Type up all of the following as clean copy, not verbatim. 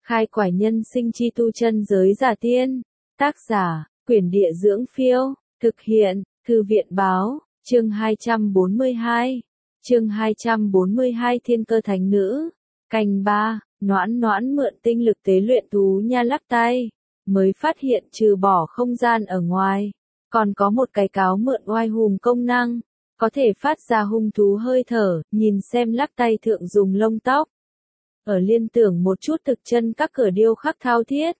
Khai quải nhân sinh chi tu chân giới giả tiên. Tác giả, Quyển Địa Dưỡng Phiêu. Thực hiện, Thư viện Báo. Chương 242. Chương 242 Thiên Cơ Thánh Nữ. Canh 3, Noãn Noãn mượn tinh lực tế luyện thú nha lắc tay. Mới phát hiện trừ bỏ không gian ở ngoài, còn có một cái cáo mượn oai hùng công năng. Có thể phát ra hung thú hơi thở, nhìn xem lắc tay thượng dùng lông tóc. Ở liên tưởng một chút thực chân các cửa điêu khắc thao thiết.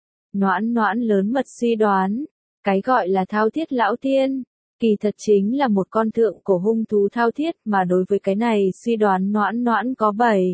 Noãn Noãn lớn mật suy đoán, cái gọi là thao thiết lão tiên, kỳ thật chính là một con thượng cổ hung thú thao thiết, mà đối với cái này suy đoán Noãn Noãn có 7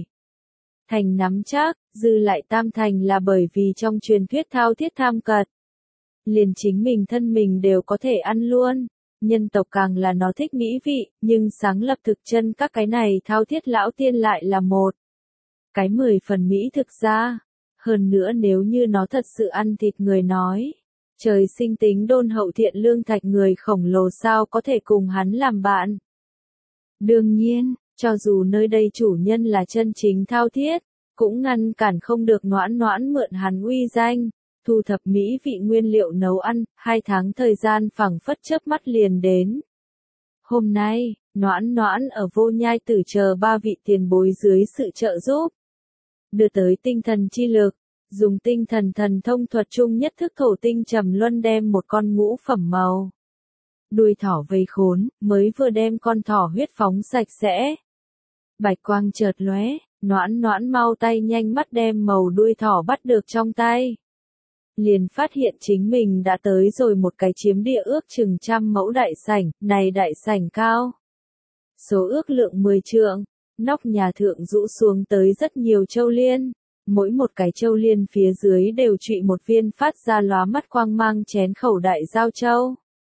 thành nắm chắc, dư lại tam thành là bởi vì trong truyền thuyết thao thiết tham cật. Liền chính mình thân mình đều có thể ăn luôn, nhân tộc càng là nó thích mỹ vị, nhưng sáng lập thực chân các cái này thao thiết lão tiên lại là một cái 10 phần mỹ thực ra. Hơn nữa nếu như nó thật sự ăn thịt người nói, trời sinh tính đôn hậu thiện lương thạch người khổng lồ sao có thể cùng hắn làm bạn. Đương nhiên, cho dù nơi đây chủ nhân là chân chính thao thiết, cũng ngăn cản không được Noãn Noãn mượn hắn uy danh, thu thập mỹ vị nguyên liệu nấu ăn, 2 tháng thời gian phẳng phất chớp mắt liền đến. Hôm nay, Noãn Noãn ở Vô Nhai Tử chờ 3 vị tiền bối dưới sự trợ giúp, đưa tới tinh thần chi lực, dùng tinh thần thần thông thuật chung nhất thức thổ tinh trầm luân đem một con ngũ phẩm màu đuôi thỏ vây khốn, mới vừa đem con thỏ huyết phóng sạch sẽ. Bạch quang chợt lóe, Noãn Noãn mau tay nhanh mắt đem màu đuôi thỏ bắt được trong tay. Liền phát hiện chính mình đã tới rồi một cái chiếm địa ước chừng 100 mẫu đại sảnh, này đại sảnh cao. Số ước lượng 10 trượng, nóc nhà thượng rũ xuống tới rất nhiều châu liên, mỗi một cái châu liên phía dưới đều trụy một viên phát ra lóa mắt quang mang chén khẩu đại giao châu.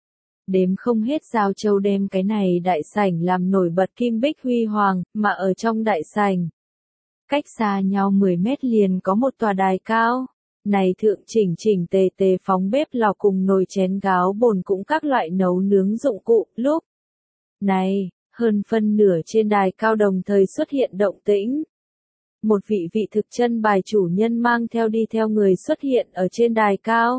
Đếm không hết giao châu đem cái này đại sảnh làm nổi bật kim bích huy hoàng, mà ở trong đại sảnh, cách xa nhau 10 mét liền có một tòa đài cao. Này thượng chỉnh chỉnh tề tề phóng bếp lò cùng nồi chén gáo bồn cũng các loại nấu nướng dụng cụ, lúc này, hơn phân nửa trên đài cao đồng thời xuất hiện động tĩnh. Một vị thực chân bài chủ nhân mang theo đi theo người xuất hiện ở trên đài cao.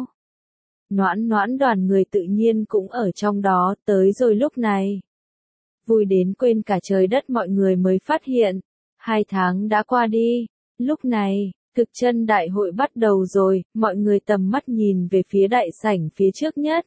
Noãn Noãn đoàn người tự nhiên cũng ở trong đó, tới rồi lúc này. Vui đến quên cả trời đất mọi người mới phát hiện, 2 tháng đã qua đi, lúc này, thực chân đại hội bắt đầu rồi, mọi người tầm mắt nhìn về phía đại sảnh phía trước nhất.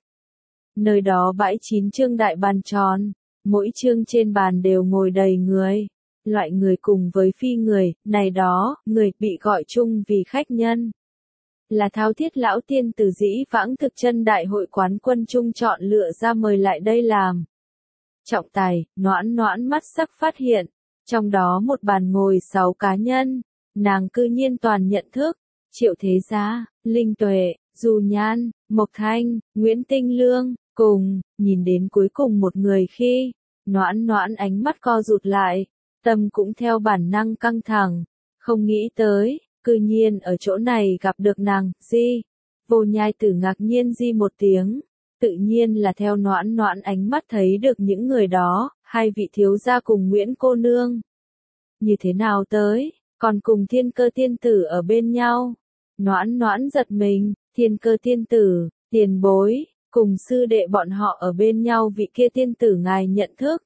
Nơi đó bãi 9 chương đại bàn tròn, mỗi chương trên bàn đều ngồi đầy người. Loại người cùng với phi người, này đó, người bị gọi chung vì khách nhân. Là thao thiết lão tiên từ dĩ vãng thực chân đại hội quán quân chung chọn lựa ra mời lại đây làm trọng tài. Noãn Noãn mắt sắc phát hiện, trong đó một bàn ngồi 6 cá nhân, nàng cư nhiên toàn nhận thức, Triệu Thế Gia, Linh Tuệ, Du Nhan, Mộc Thanh, Nguyễn Tinh Lương, cùng, nhìn đến cuối cùng một người khi, Noãn Noãn ánh mắt co rụt lại, tâm cũng theo bản năng căng thẳng, không nghĩ tới, cư nhiên ở chỗ này gặp được nàng, Di. Vô Nhai Tử ngạc nhiên di một tiếng, tự nhiên là theo Noãn Noãn ánh mắt thấy được những người đó, 2 vị thiếu gia cùng Nguyễn cô nương. Như thế nào tới, còn cùng Thiên Cơ tiên tử ở bên nhau. Noãn Noãn giật mình, Thiên Cơ tiên tử, tiền bối, cùng sư đệ bọn họ ở bên nhau, vị kia tiên tử ngài nhận thức.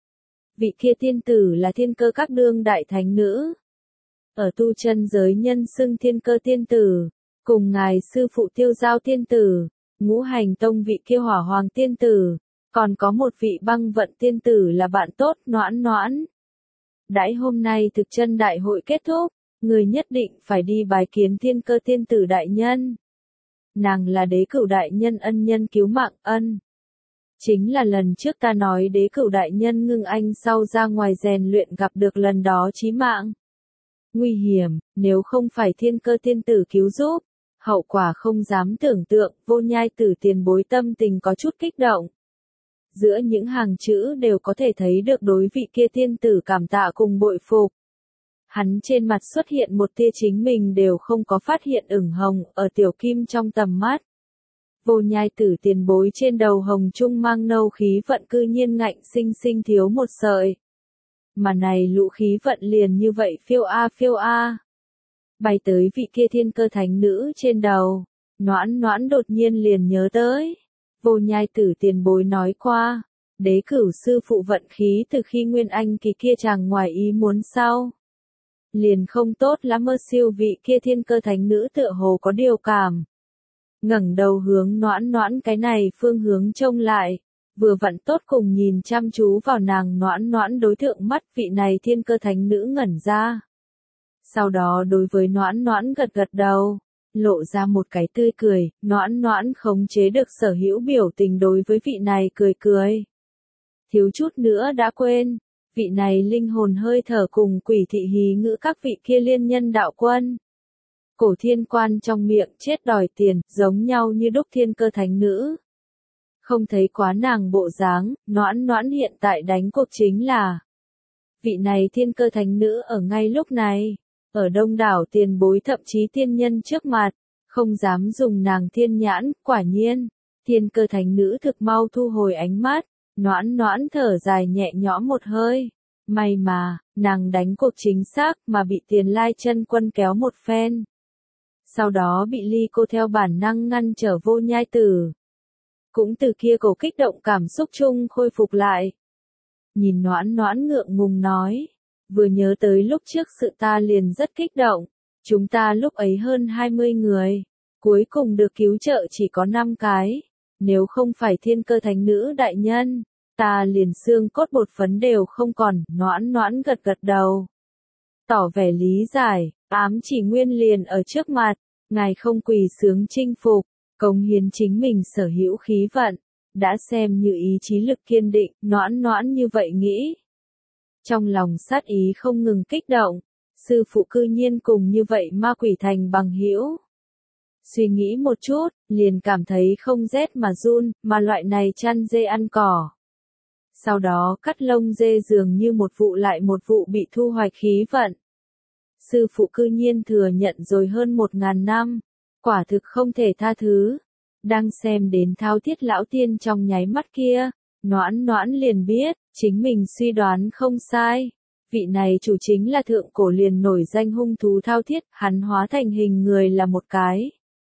Vị kia tiên tử là Thiên Cơ các đương đại thánh nữ. Ở tu chân giới nhân xưng Thiên Cơ tiên tử, cùng ngài sư phụ Tiêu Giao tiên tử, Ngũ Hành tông vị kia Hỏa Hoàng tiên tử, còn có một vị Băng Vận tiên tử là bạn tốt. Noãn Noãn. Đãi hôm nay thực chân đại hội kết thúc, người nhất định phải đi bái kiến Thiên Cơ tiên tử đại nhân. Nàng là Đế Cửu đại nhân ân nhân cứu mạng, ân. Chính là lần trước ta nói Đế Cửu đại nhân ngưng anh sau ra ngoài rèn luyện gặp được lần đó chí mạng. Nguy hiểm, nếu không phải Thiên Cơ tiên tử cứu giúp, hậu quả không dám tưởng tượng. Vô Nhai Tử tiền bối tâm tình có chút kích động. Giữa những hàng chữ đều có thể thấy được đối vị kia tiên tử cảm tạ cùng bội phục. Hắn trên mặt xuất hiện một tia chính mình đều không có phát hiện ửng hồng ở tiểu kim trong tầm mắt. Vô Nhai Tử tiền bối trên đầu hồng trung mang nâu khí vận cư nhiên ngạnh sinh sinh thiếu một sợi. Mà này lũ khí vận liền như vậy phiêu a phiêu a. bay tới vị kia thiên cơ thánh nữ trên đầu. Noãn Noãn đột nhiên liền nhớ tới. Vô Nhai Tử tiền bối nói qua, Đế Cửu sư phụ vận khí từ khi Nguyên Anh kỳ kia chàng ngoài ý muốn sau. Liền không tốt lắm mơ siêu vị kia thiên cơ thánh nữ tựa hồ có điều cảm. Ngẩng đầu hướng Noãn Noãn cái này phương hướng trông lại, vừa vặn tốt cùng nhìn chăm chú vào nàng Noãn Noãn đối tượng mắt vị này thiên cơ thánh nữ ngẩn ra. Sau đó đối với Noãn Noãn gật gật đầu, lộ ra một cái tươi cười, Noãn Noãn khống chế được sở hữu biểu tình đối với vị này cười cười. Thiếu chút nữa đã quên, vị này linh hồn hơi thở cùng quỷ thị hí ngữ các vị kia liên nhân đạo quân. Cổ thiên quan trong miệng chết đòi tiền, giống nhau như đúc thiên cơ thánh nữ. Không thấy quá nàng bộ dáng, Noãn Noãn hiện tại đánh cuộc chính là vị này thiên cơ thánh nữ ở ngay lúc này, ở đông đảo tiền bối thậm chí tiên nhân trước mặt, không dám dùng nàng thiên nhãn, quả nhiên, thiên cơ thánh nữ thực mau thu hồi ánh mắt, Noãn Noãn thở dài nhẹ nhõm một hơi. May mà, nàng đánh cuộc chính xác mà bị Tiền Lai chân quân kéo một phen. Sau đó bị Ly cô theo bản năng ngăn trở Vô Nhai Tử. Cũng từ kia cổ kích động cảm xúc chung khôi phục lại. Nhìn Noãn Noãn ngượng ngùng nói, vừa nhớ tới lúc trước sự ta liền rất kích động, chúng ta lúc ấy hơn 20 người, cuối cùng được cứu trợ chỉ có 5 cái, nếu không phải thiên cơ thánh nữ đại nhân, ta liền xương cốt bột phấn đều không còn. Noãn Noãn gật gật đầu, tỏ vẻ lý giải, ám chỉ nguyên liền ở trước mặt, ngài không quỳ sướng chinh phục, cống hiến chính mình sở hữu khí vận, đã xem như ý chí lực kiên định. Noãn Noãn như vậy nghĩ, trong lòng sát ý không ngừng kích động, sư phụ cư nhiên cùng như vậy ma quỷ thành bằng hữu. Suy nghĩ một chút, liền cảm thấy không rét mà run, mà loại này chăn dê ăn cỏ. Sau đó cắt lông dê dường như một vụ lại một vụ bị thu hoạch khí vận. Sư phụ cư nhiên thừa nhận rồi hơn 1000 năm, quả thực không thể tha thứ. Đang xem đến thao thiết lão tiên trong nháy mắt kia, Noãn Noãn liền biết, chính mình suy đoán không sai. Vị này chủ chính là thượng cổ liền nổi danh hung thú thao thiết, hắn hóa thành hình người là một cái.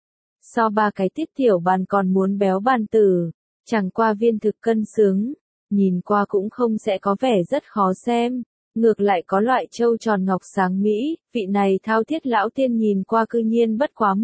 So 3 cái tiết tiểu bàn còn muốn béo bàn tử, chẳng qua viên thực cân xứng, nhìn qua cũng không sẽ có vẻ rất khó xem, ngược lại có loại trâu tròn ngọc sáng mỹ, vị này thao thiết lão tiên nhìn qua cư nhiên bất quá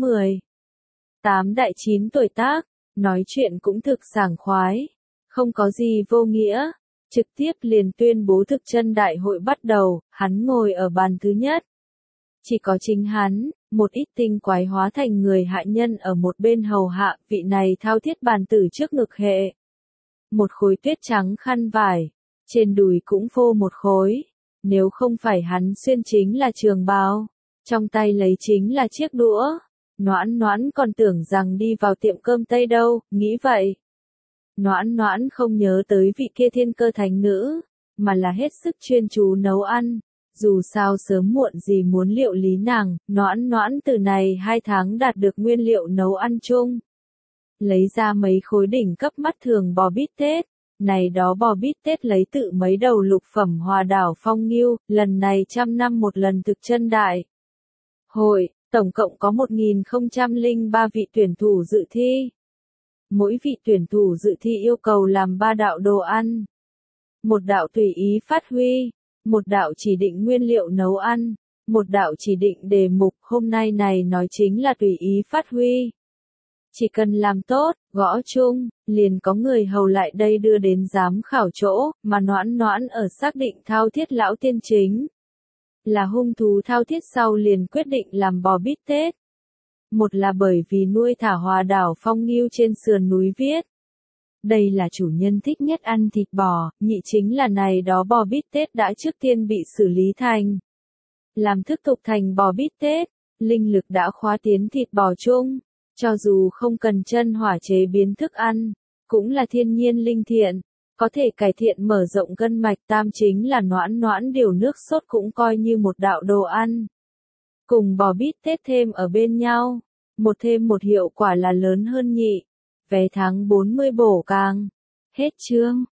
18 đại 9 tuổi tác, nói chuyện cũng thực sảng khoái, không có gì vô nghĩa, trực tiếp liền tuyên bố thực chân đại hội bắt đầu, hắn ngồi ở bàn thứ nhất. Chỉ có chính hắn, một ít tinh quái hóa thành người hạ nhân ở một bên hầu hạ, vị này thao thiết bàn tử trước ngực hệ. Một khối tuyết trắng khăn vải, trên đùi cũng phô một khối, nếu không phải hắn xuyên chính là trường bào, trong tay lấy chính là chiếc đũa. Noãn Noãn còn tưởng rằng đi vào tiệm cơm Tây đâu, nghĩ vậy. Noãn Noãn không nhớ tới vị kia thiên cơ thánh nữ, mà là hết sức chuyên chú nấu ăn. Dù sao sớm muộn gì muốn liệu lý nàng, Noãn Noãn từ này 2 tháng đạt được nguyên liệu nấu ăn chung. Lấy ra mấy khối đỉnh cấp mắt thường bò bít tết, này đó bò bít tết lấy tự mấy đầu lục phẩm Hòa Đảo Phong Nghiêu, lần này 100 năm một lần thực chân đại hội, tổng cộng có 1003 vị tuyển thủ dự thi. Mỗi vị tuyển thủ dự thi yêu cầu làm 3 đạo đồ ăn. Một đạo tùy ý phát huy, một đạo chỉ định nguyên liệu nấu ăn, một đạo chỉ định đề mục. Hôm nay này nói chính là tùy ý phát huy. Chỉ cần làm tốt, gõ chung, liền có người hầu lại đây đưa đến giám khảo chỗ, mà Noãn Noãn ở xác định thao thiết lão tiên chính là hung thú thao thiết sau liền quyết định làm bò bít tết. Một là bởi vì nuôi thả Hòa Đảo Phong Nghiêu trên sườn núi viết. Đây là chủ nhân thích nhất ăn thịt bò, nhị chính là này đó bò bít tết đã trước tiên bị xử lý thành. Làm thức tục thành bò bít tết, linh lực đã khóa tiến thịt bò chung, cho dù không cần chân hỏa chế biến thức ăn, cũng là thiên nhiên linh thiện, có thể cải thiện mở rộng gân mạch. Tam chính là Noãn Noãn điều nước sốt cũng coi như một đạo đồ ăn. Cùng bò bít tết thêm ở bên nhau, một thêm một hiệu quả là lớn hơn nhị. Vé tháng 40 bổ càng. Hết chương.